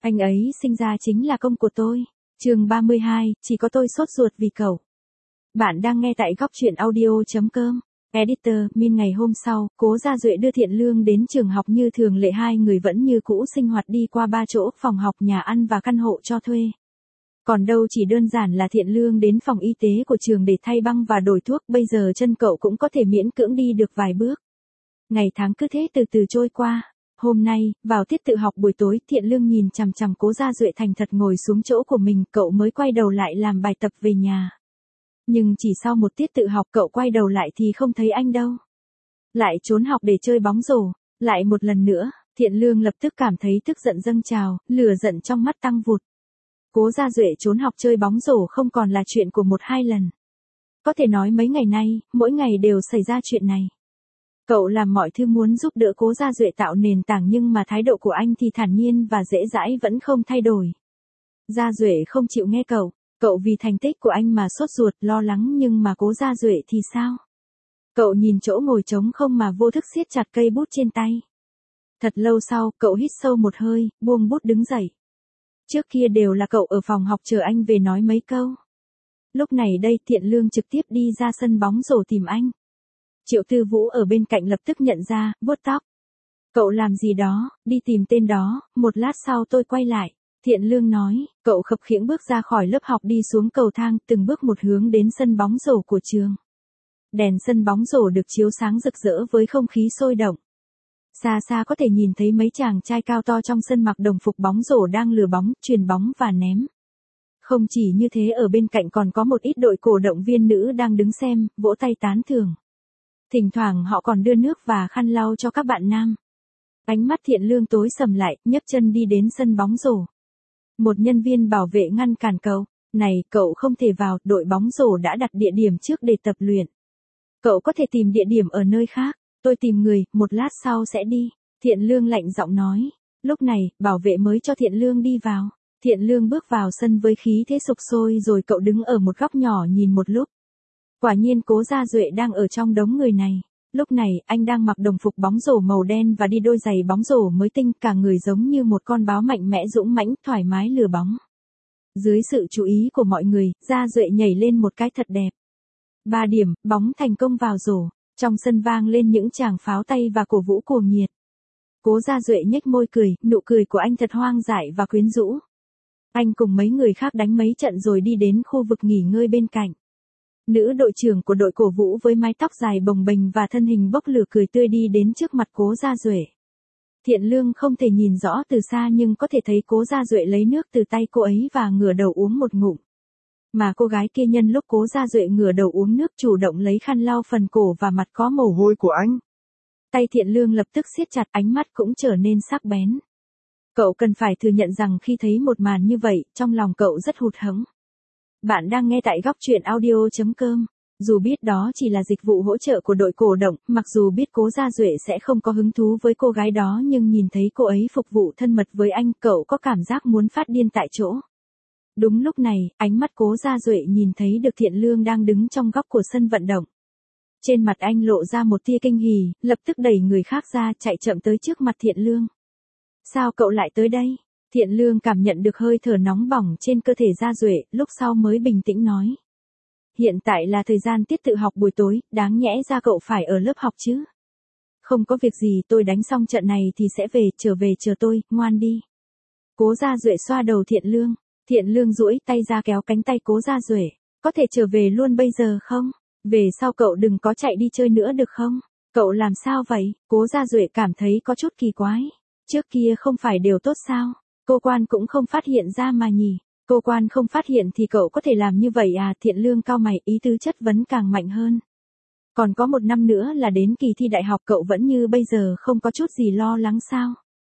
Anh ấy sinh ra chính là công của tôi. Chương 32, chỉ có tôi sốt ruột vì cậu. Bạn đang nghe tại góc truyện audio.com. Editor, Min. Ngày hôm sau, Cố Gia Duệ đưa Thiện Lương đến trường học như thường lệ, hai người vẫn như cũ sinh hoạt đi qua 3 chỗ, phòng học, nhà ăn và căn hộ cho thuê. Còn đâu chỉ đơn giản là Thiện Lương đến phòng y tế của trường để thay băng và đổi thuốc, bây giờ chân cậu cũng có thể miễn cưỡng đi được vài bước. Ngày tháng cứ thế từ từ trôi qua. Hôm nay, vào tiết tự học buổi tối, Thiện Lương nhìn chằm chằm Cố Gia Duệ thành thật ngồi xuống chỗ của mình, cậu mới quay đầu lại làm bài tập về nhà. Nhưng chỉ sau một tiết tự học cậu quay đầu lại thì không thấy anh đâu. Lại trốn học để chơi bóng rổ, lại một lần nữa, Thiện Lương lập tức cảm thấy tức giận dâng trào, lửa giận trong mắt tăng vụt. Cố Gia Duệ trốn học chơi bóng rổ không còn là chuyện của 1-2 lần. Có thể nói mấy ngày nay, mỗi ngày đều xảy ra chuyện này. Cậu làm mọi thứ muốn giúp đỡ Cố Gia Duệ tạo nền tảng, nhưng mà thái độ của anh thì thản nhiên và dễ dãi vẫn không thay đổi. Gia Duệ không chịu nghe cậu vì thành tích của anh mà sốt ruột, lo lắng, nhưng mà Cố Gia Duệ thì sao? Cậu nhìn chỗ ngồi trống không mà vô thức siết chặt cây bút trên tay. Thật lâu sau, cậu hít sâu một hơi, buông bút đứng dậy. Trước kia đều là cậu ở phòng học chờ anh về nói mấy câu. Lúc này đây Thiện Lương trực tiếp đi ra sân bóng rổ tìm anh. Triệu Tư Vũ ở bên cạnh lập tức nhận ra, vuốt tóc. Cậu làm gì đó, đi tìm tên đó, một lát sau tôi quay lại. Thiện Lương nói, cậu khập khiễng bước ra khỏi lớp học, đi xuống cầu thang, từng bước một hướng đến sân bóng rổ của trường. Đèn sân bóng rổ được chiếu sáng rực rỡ với không khí sôi động. Xa xa có thể nhìn thấy mấy chàng trai cao to trong sân mặc đồng phục bóng rổ đang lừa bóng, chuyền bóng và ném. Không chỉ như thế, ở bên cạnh còn có một ít đội cổ động viên nữ đang đứng xem, vỗ tay tán thưởng. Thỉnh thoảng họ còn đưa nước và khăn lau cho các bạn nam. Ánh mắt Thiện Lương tối sầm lại, nhấc chân đi đến sân bóng rổ. Một nhân viên bảo vệ ngăn cản cậu. Này, cậu không thể vào, đội bóng rổ đã đặt địa điểm trước để tập luyện. Cậu có thể tìm địa điểm ở nơi khác, tôi tìm người, một lát sau sẽ đi. Thiện Lương lạnh giọng nói. Lúc này, bảo vệ mới cho Thiện Lương đi vào. Thiện Lương bước vào sân với khí thế sục sôi, rồi cậu đứng ở một góc nhỏ nhìn một lúc. Quả nhiên Cố Gia Duệ đang ở trong đống người này. Lúc này, anh đang mặc đồng phục bóng rổ màu đen và đi đôi giày bóng rổ mới tinh, cả người giống như một con báo mạnh mẽ dũng mãnh, thoải mái lừa bóng. Dưới sự chú ý của mọi người, Gia Duệ nhảy lên một cái thật đẹp. 3 điểm, bóng thành công vào rổ. Trong sân vang lên những tràng pháo tay và cổ vũ cuồng nhiệt. Cố Gia Duệ nhếch môi cười, nụ cười của anh thật hoang dại và quyến rũ. Anh cùng mấy người khác đánh mấy trận rồi đi đến khu vực nghỉ ngơi bên cạnh. Nữ đội trưởng của đội cổ vũ với mái tóc dài bồng bềnh và thân hình bốc lửa cười tươi đi đến trước mặt Cố Gia Duệ. Thiện Lương không thể nhìn rõ từ xa nhưng có thể thấy Cố Gia Duệ lấy nước từ tay cô ấy và ngửa đầu uống một ngụm. Mà cô gái kia nhân lúc Cố Gia Duệ ngửa đầu uống nước chủ động lấy khăn lau phần cổ và mặt có mồ hôi của anh. Tay Thiện Lương lập tức siết chặt, ánh mắt cũng trở nên sắc bén. Cậu cần phải thừa nhận rằng khi thấy một màn như vậy, trong lòng cậu rất hụt hẫng. Bạn đang nghe tại góc truyện audio.com. Dù biết đó chỉ là dịch vụ hỗ trợ của đội cổ động, mặc dù biết Cố Gia Duệ sẽ không có hứng thú với cô gái đó, nhưng nhìn thấy cô ấy phục vụ thân mật với anh, cậu có cảm giác muốn phát điên tại chỗ. Đúng lúc này, ánh mắt Cố Gia Duệ nhìn thấy được Thiện Lương đang đứng trong góc của sân vận động. Trên mặt anh lộ ra một tia kinh hỉ, lập tức đẩy người khác ra, chạy chậm tới trước mặt Thiện Lương. Sao cậu lại tới đây? Thiện Lương cảm nhận được hơi thở nóng bỏng trên cơ thể Gia Duệ, lúc sau mới bình tĩnh nói. Hiện tại là thời gian tiết tự học buổi tối, đáng nhẽ ra cậu phải ở lớp học chứ. Không có việc gì, tôi đánh xong trận này thì sẽ trở về chờ tôi, ngoan đi. Cố Gia Duệ xoa đầu Thiện Lương. Thiện Lương duỗi tay ra kéo cánh tay Cố Gia Duệ. Có thể trở về luôn bây giờ không? Về sau cậu đừng có chạy đi chơi nữa được không? Cậu làm sao vậy? Cố Gia Duệ cảm thấy có chút kỳ quái. Trước kia không phải đều tốt sao? Cô quan cũng không phát hiện ra mà nhỉ? Cô quan không phát hiện thì cậu có thể làm như vậy à? Thiện Lương cau mày, ý tứ chất vấn càng mạnh hơn. Còn có 1 năm nữa là đến kỳ thi đại học, cậu vẫn như bây giờ không có chút gì lo lắng sao?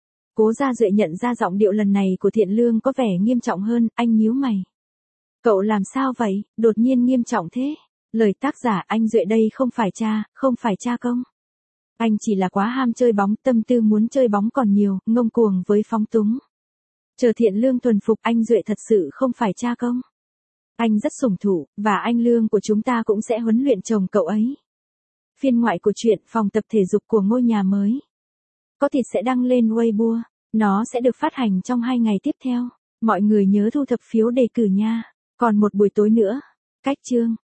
Cố Gia Duệ nhận ra giọng điệu lần này của Thiện Lương có vẻ nghiêm trọng hơn, anh nhíu mày. Cậu làm sao vậy, đột nhiên nghiêm trọng thế? Lời tác giả anh Duệ đây không phải cha công. Anh chỉ là quá ham chơi bóng, tâm tư muốn chơi bóng còn nhiều, ngông cuồng với phóng túng. Chờ Thiện Lương thuần phục, anh Duệ thật sự không phải cha công. Anh rất sủng thụ, và anh Lương của chúng ta cũng sẽ huấn luyện chồng cậu ấy. Phiên ngoại của truyện phòng tập thể dục của ngôi nhà mới. Có thịt sẽ đăng lên Weibo. Nó sẽ được phát hành trong 2 ngày tiếp theo. Mọi người nhớ thu thập phiếu đề cử nha. Còn một buổi tối nữa. Cách chương.